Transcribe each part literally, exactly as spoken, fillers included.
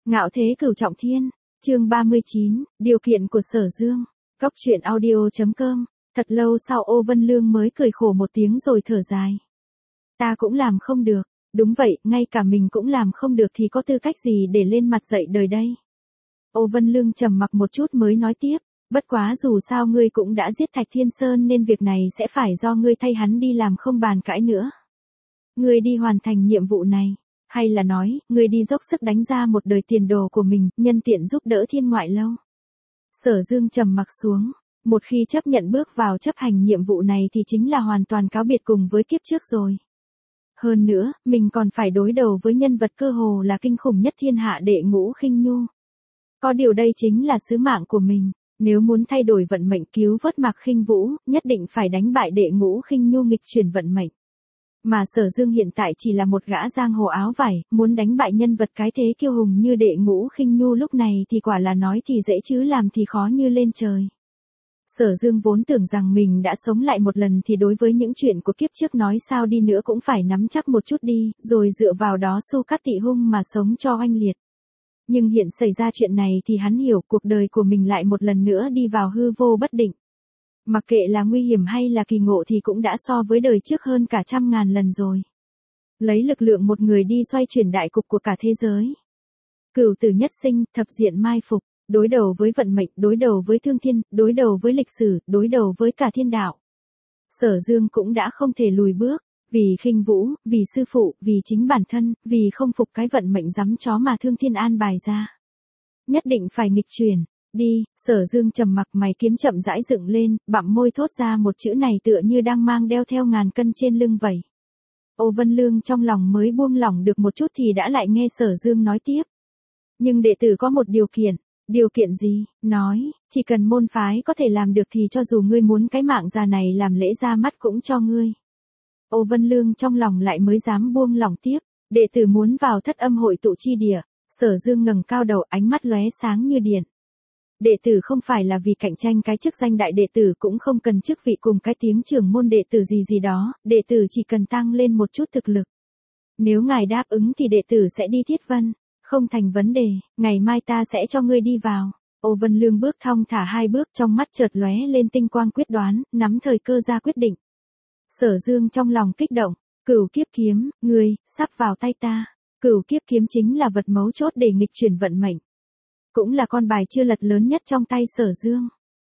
Ngạo thế cửu trọng thiên, chương ba mươi chín, điều kiện của Sở Dương. Cốc truyện audio chấm com. Thật lâu sau Ô Vân Lương mới cười khổ một tiếng rồi thở dài. Ta cũng làm không được, đúng vậy, ngay cả mình cũng làm không được thì có tư cách gì để lên mặt dạy đời đây. Ô Vân Lương trầm mặc một chút mới nói tiếp, bất quá dù sao ngươi cũng đã giết Thạch Thiên Sơn nên việc này sẽ phải do ngươi thay hắn đi làm không bàn cãi nữa. Ngươi đi hoàn thành nhiệm vụ này. Hay là nói, ngươi đi dốc sức đánh ra một đời tiền đồ của mình, nhân tiện giúp đỡ Thiên Ngoại Lâu. Sở Dương trầm mặc xuống, một khi chấp nhận bước vào chấp hành nhiệm vụ này thì chính là hoàn toàn cáo biệt cùng với kiếp trước rồi. Hơn nữa, mình còn phải đối đầu với nhân vật cơ hồ là kinh khủng nhất thiên hạ Đệ Ngũ Khinh Nhu. Có điều đây chính là sứ mạng của mình, nếu muốn thay đổi vận mệnh cứu vớt Mạc Khinh Vũ, nhất định phải đánh bại Đệ Ngũ Khinh Nhu nghịch chuyển vận mệnh. Mà Sở Dương hiện tại chỉ là một gã giang hồ áo vải, muốn đánh bại nhân vật cái thế kiêu hùng như Đệ Ngũ Khinh Nhu lúc này thì quả là nói thì dễ chứ làm thì khó như lên trời. Sở Dương vốn tưởng rằng mình đã sống lại một lần thì đối với những chuyện của kiếp trước nói sao đi nữa cũng phải nắm chắc một chút đi, rồi dựa vào đó Su Cát Tị Hung mà sống cho oanh liệt. Nhưng hiện xảy ra chuyện này thì hắn hiểu cuộc đời của mình lại một lần nữa đi vào hư vô bất định. Mặc kệ là nguy hiểm hay là kỳ ngộ thì cũng đã so với đời trước hơn cả trăm ngàn lần rồi. Lấy lực lượng một người đi xoay chuyển đại cục của cả thế giới. Cửu tử nhất sinh, thập diện mai phục, đối đầu với vận mệnh, đối đầu với thương thiên, đối đầu với lịch sử, đối đầu với cả thiên đạo. Sở Dương cũng đã không thể lùi bước, vì Khinh Vũ, vì sư phụ, vì chính bản thân, vì không phục cái vận mệnh giắm chó mà thương thiên an bài ra. Nhất định phải nghịch chuyển. Đi, Sở Dương trầm mặc, mày kiếm chậm rãi dựng lên, bặm môi thốt ra một chữ này tựa như đang mang đeo theo ngàn cân trên lưng vậy. Ô Vân Lương trong lòng mới buông lỏng được một chút thì đã lại nghe Sở Dương nói tiếp. Nhưng đệ tử có một điều kiện. Điều kiện gì? Nói, chỉ cần môn phái có thể làm được thì cho dù ngươi muốn cái mạng già này làm lễ ra mắt cũng cho ngươi. Ô Vân Lương trong lòng lại mới dám buông lỏng tiếp. Đệ tử muốn vào Thất Âm hội tụ chi địa. Sở Dương ngẩng cao đầu, ánh mắt lóe sáng như điện. Đệ tử không phải là vì cạnh tranh cái chức danh đại đệ tử, cũng không cần chức vị cùng cái tiếng trưởng môn đệ tử gì gì đó, đệ tử chỉ cần tăng lên một chút thực lực. Nếu ngài đáp ứng thì đệ tử sẽ đi Thiết Vân, không thành vấn đề, ngày mai ta sẽ cho ngươi đi vào. Ô Vân Lương bước thong thả hai bước, trong mắt chợt lóe lên tinh quang quyết đoán, nắm thời cơ ra quyết định. Sở Dương trong lòng kích động, Cửu Kiếp Kiếm, ngươi, sắp vào tay ta. Cửu Kiếp Kiếm chính là vật mấu chốt để nghịch chuyển vận mệnh. Cũng là con bài chưa lật lớn nhất trong tay Sở Dương.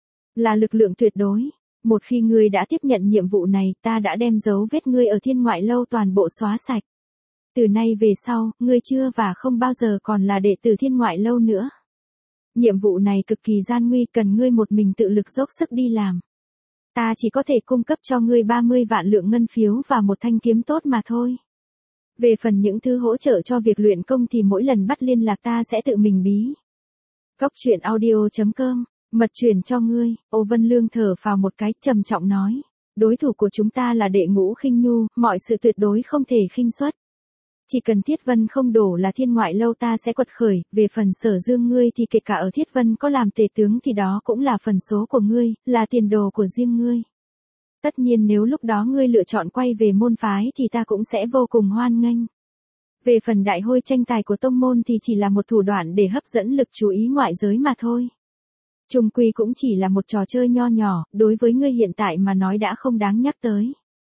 Là lực lượng tuyệt đối. Một khi ngươi đã tiếp nhận nhiệm vụ này, ta đã đem dấu vết ngươi ở Thiên Ngoại Lâu toàn bộ xóa sạch. Từ nay về sau, ngươi chưa và không bao giờ còn là đệ tử Thiên Ngoại Lâu nữa. Nhiệm vụ này cực kỳ gian nguy, cần ngươi một mình tự lực dốc sức đi làm. Ta chỉ có thể cung cấp cho ngươi ba mươi vạn lượng ngân phiếu và một thanh kiếm tốt mà thôi. Về phần những thứ hỗ trợ cho việc luyện công thì mỗi lần bắt liên lạc ta sẽ tự mình bí. Cốc truyện audio chấm com, mật truyền cho ngươi. Ô Vân Lương thở phào một cái, trầm trọng nói, đối thủ của chúng ta là Đệ Ngũ Khinh Nhu, mọi sự tuyệt đối không thể khinh suất. Chỉ cần Thiết Vân không đổ là Thiên Ngoại Lâu ta sẽ quật khởi, về phần Sở Dương ngươi thì kể cả ở Thiết Vân có làm tể tướng thì đó cũng là phần số của ngươi, là tiền đồ của riêng ngươi. Tất nhiên nếu lúc đó ngươi lựa chọn quay về môn phái thì ta cũng sẽ vô cùng hoan nghênh. Về phần đại hôi tranh tài của tông môn thì chỉ là một thủ đoạn để hấp dẫn lực chú ý ngoại giới mà thôi. Chung quy cũng chỉ là một trò chơi nho nhỏ, đối với ngươi hiện tại mà nói đã không đáng nhắc tới.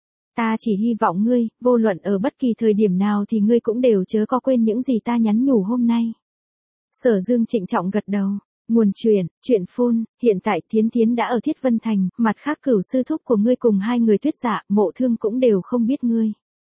Ta chỉ hy vọng ngươi, vô luận ở bất kỳ thời điểm nào thì ngươi cũng đều chớ có quên những gì ta nhắn nhủ hôm nay. Sở Dương trịnh trọng gật đầu. Nguồn truyền, chuyện phun, hiện tại Thiến Thiến đã ở Thiết Vân Thành, mặt khác Cửu sư thúc của ngươi cùng hai người Tuyết Dạ, Mộ Thương cũng đều không biết ngươi.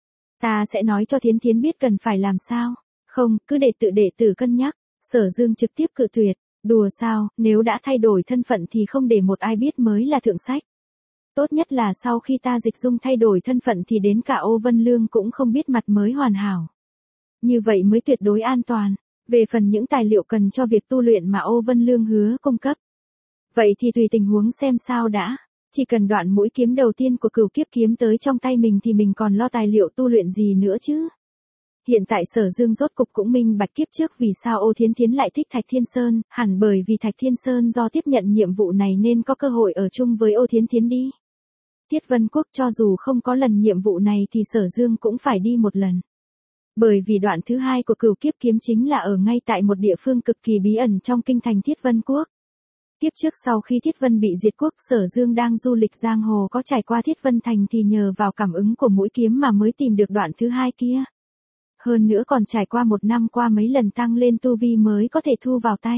Ta sẽ nói cho Thiến Thiến biết cần phải làm sao. Không, cứ để tự đệ tử cân nhắc. Sở Dương trực tiếp cự tuyệt. Đùa sao, nếu đã thay đổi thân phận thì không để một ai biết mới là thượng sách. Tốt nhất là sau khi ta Dịch Dung thay đổi thân phận thì đến cả Ô Vân Lương cũng không biết mặt mới hoàn hảo. Như vậy mới tuyệt đối an toàn. Về phần những tài liệu cần cho việc tu luyện mà Ô Vân Lương hứa cung cấp. Vậy thì tùy tình huống xem sao đã. Chỉ cần đoạn mũi kiếm đầu tiên của Cửu Kiếp Kiếm tới trong tay mình thì mình còn lo tài liệu tu luyện gì nữa chứ. Hiện tại Sở Dương rốt cục cũng minh bạch kiếp trước vì sao Ô Thiến Thiến lại thích Thạch Thiên Sơn, hẳn bởi vì Thạch Thiên Sơn do tiếp nhận nhiệm vụ này nên có cơ hội ở chung với Ô Thiến Thiến đi. Thiết Vân Quốc cho dù không có lần nhiệm vụ này thì Sở Dương cũng phải đi một lần. Bởi vì đoạn thứ hai của Cửu Kiếp Kiếm chính là ở ngay tại một địa phương cực kỳ bí ẩn trong kinh thành Thiết Vân Quốc. Tiếp trước sau khi Thiết Vân bị diệt quốc, Sở Dương đang du lịch giang hồ có trải qua Thiết Vân Thành thì nhờ vào cảm ứng của mũi kiếm mà mới tìm được đoạn thứ hai kia. Hơn nữa còn trải qua một năm qua mấy lần tăng lên tu vi mới có thể thu vào tay.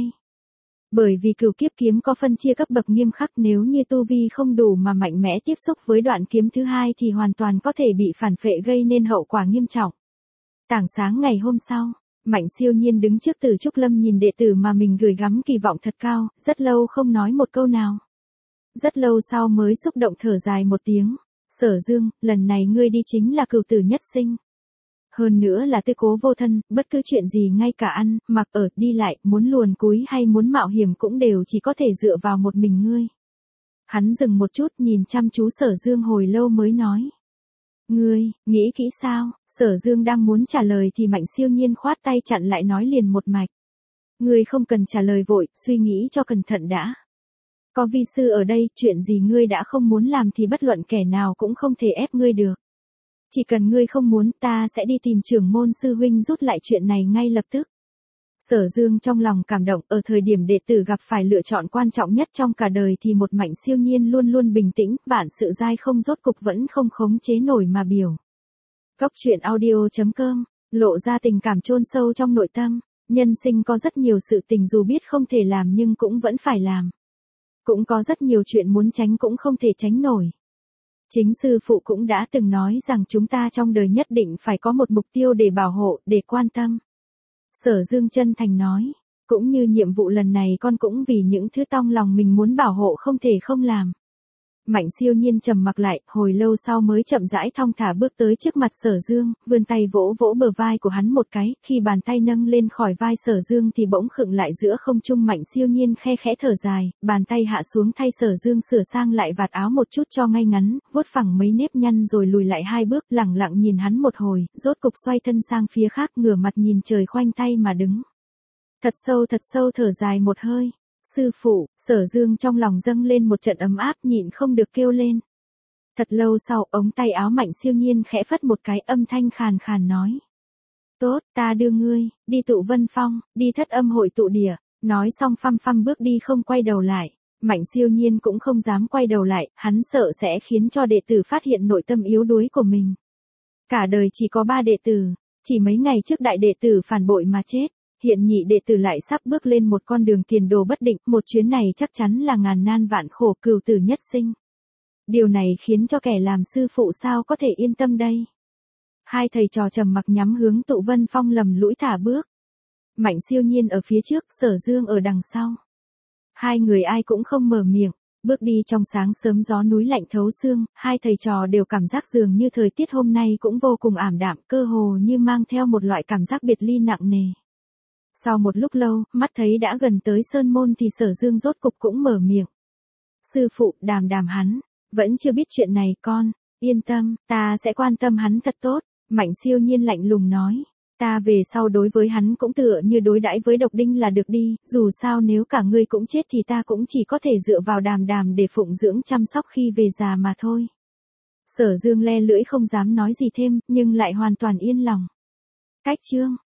Bởi vì Cửu Kiếp Kiếm có phân chia cấp bậc nghiêm khắc, nếu như tu vi không đủ mà mạnh mẽ tiếp xúc với đoạn kiếm thứ hai thì hoàn toàn có thể bị phản phệ gây nên hậu quả nghiêm trọng. Tảng sáng ngày hôm sau, Mạnh Siêu Nhiên đứng trước Từ Trúc Lâm nhìn đệ tử mà mình gửi gắm kỳ vọng thật cao, rất lâu không nói một câu nào. Rất lâu sau mới xúc động thở dài một tiếng, Sở Dương, lần này ngươi đi chính là cửu tử nhất sinh. Hơn nữa là tư cố vô thân, bất cứ chuyện gì ngay cả ăn, mặc ở, đi lại, muốn luồn cúi hay muốn mạo hiểm cũng đều chỉ có thể dựa vào một mình ngươi. Hắn dừng một chút nhìn chăm chú Sở Dương hồi lâu mới nói. Ngươi, nghĩ kỹ sao? Sở Dương đang muốn trả lời thì Mạnh Siêu Nhiên khoát tay chặn lại nói liền một mạch. Ngươi không cần trả lời vội, suy nghĩ cho cẩn thận đã. Có vi sư ở đây, chuyện gì ngươi đã không muốn làm thì bất luận kẻ nào cũng không thể ép ngươi được. Chỉ cần ngươi không muốn, ta sẽ đi tìm trưởng môn sư huynh rút lại chuyện này ngay lập tức. Sở Dương trong lòng cảm động, ở thời điểm đệ tử gặp phải lựa chọn quan trọng nhất trong cả đời thì một Mạnh Siêu Nhiên luôn luôn bình tĩnh, vạn sự dai không rốt cục vẫn không khống chế nổi mà biểu. Góc truyện audio chấm com, lộ ra tình cảm chôn sâu trong nội tâm, nhân sinh có rất nhiều sự tình dù biết không thể làm nhưng cũng vẫn phải làm. Cũng có rất nhiều chuyện muốn tránh cũng không thể tránh nổi. Chính sư phụ cũng đã từng nói rằng chúng ta trong đời nhất định phải có một mục tiêu để bảo hộ, để quan tâm. Sở Dương chân thành nói, cũng như nhiệm vụ lần này con cũng vì những thứ trong lòng mình muốn bảo hộ không thể không làm. Mạnh Siêu Nhiên trầm mặc lại, hồi lâu sau mới chậm rãi thong thả bước tới trước mặt Sở Dương, vươn tay vỗ vỗ bờ vai của hắn một cái, khi bàn tay nâng lên khỏi vai Sở Dương thì bỗng khựng lại giữa không trung. Mạnh Siêu Nhiên khe khẽ thở dài, bàn tay hạ xuống thay Sở Dương sửa sang lại vạt áo một chút cho ngay ngắn, vuốt phẳng mấy nếp nhăn rồi lùi lại hai bước, lẳng lặng nhìn hắn một hồi, rốt cục xoay thân sang phía khác, ngửa mặt nhìn trời khoanh tay mà đứng. Thật sâu thật sâu thở dài một hơi. Sư phụ, Sở Dương trong lòng dâng lên một trận ấm áp nhịn không được kêu lên. Thật lâu sau, ống tay áo Mạnh Siêu Nhiên khẽ phất một cái, âm thanh khàn khàn nói. Tốt, ta đưa ngươi, đi tụ Vân Phong, đi Thất Âm hội tụ địa. Nói xong phăm phăm bước đi không quay đầu lại. Mạnh Siêu Nhiên cũng không dám quay đầu lại, hắn sợ sẽ khiến cho đệ tử phát hiện nội tâm yếu đuối của mình. Cả đời chỉ có ba đệ tử, chỉ mấy ngày trước đại đệ tử phản bội mà chết. Hiện nhị đệ tử lại sắp bước lên một con đường tiền đồ bất định, một chuyến này chắc chắn là ngàn nan vạn khổ, cửu tử nhất sinh. Điều này khiến cho kẻ làm sư phụ sao có thể yên tâm đây. Hai thầy trò trầm mặc nhắm hướng tụ Vân Phong lầm lũi thả bước. Mạnh Siêu Nhiên ở phía trước, Sở Dương ở đằng sau. Hai người ai cũng không mở miệng, bước đi trong sáng sớm gió núi lạnh thấu xương, hai thầy trò đều cảm giác dường như thời tiết hôm nay cũng vô cùng ảm đạm, cơ hồ như mang theo một loại cảm giác biệt ly nặng nề. Sau một lúc lâu, mắt thấy đã gần tới sơn môn thì Sở Dương rốt cục cũng mở miệng. Sư phụ, đàm đàm hắn, vẫn chưa biết chuyện này con, yên tâm, ta sẽ quan tâm hắn thật tốt. Mạnh Siêu Nhiên lạnh lùng nói, ta về sau đối với hắn cũng tựa như đối đãi với Độc Đinh là được đi, dù sao nếu cả ngươi cũng chết thì ta cũng chỉ có thể dựa vào đàm đàm để phụng dưỡng chăm sóc khi về già mà thôi. Sở Dương le lưỡi không dám nói gì thêm, nhưng lại hoàn toàn yên lòng. Cách chương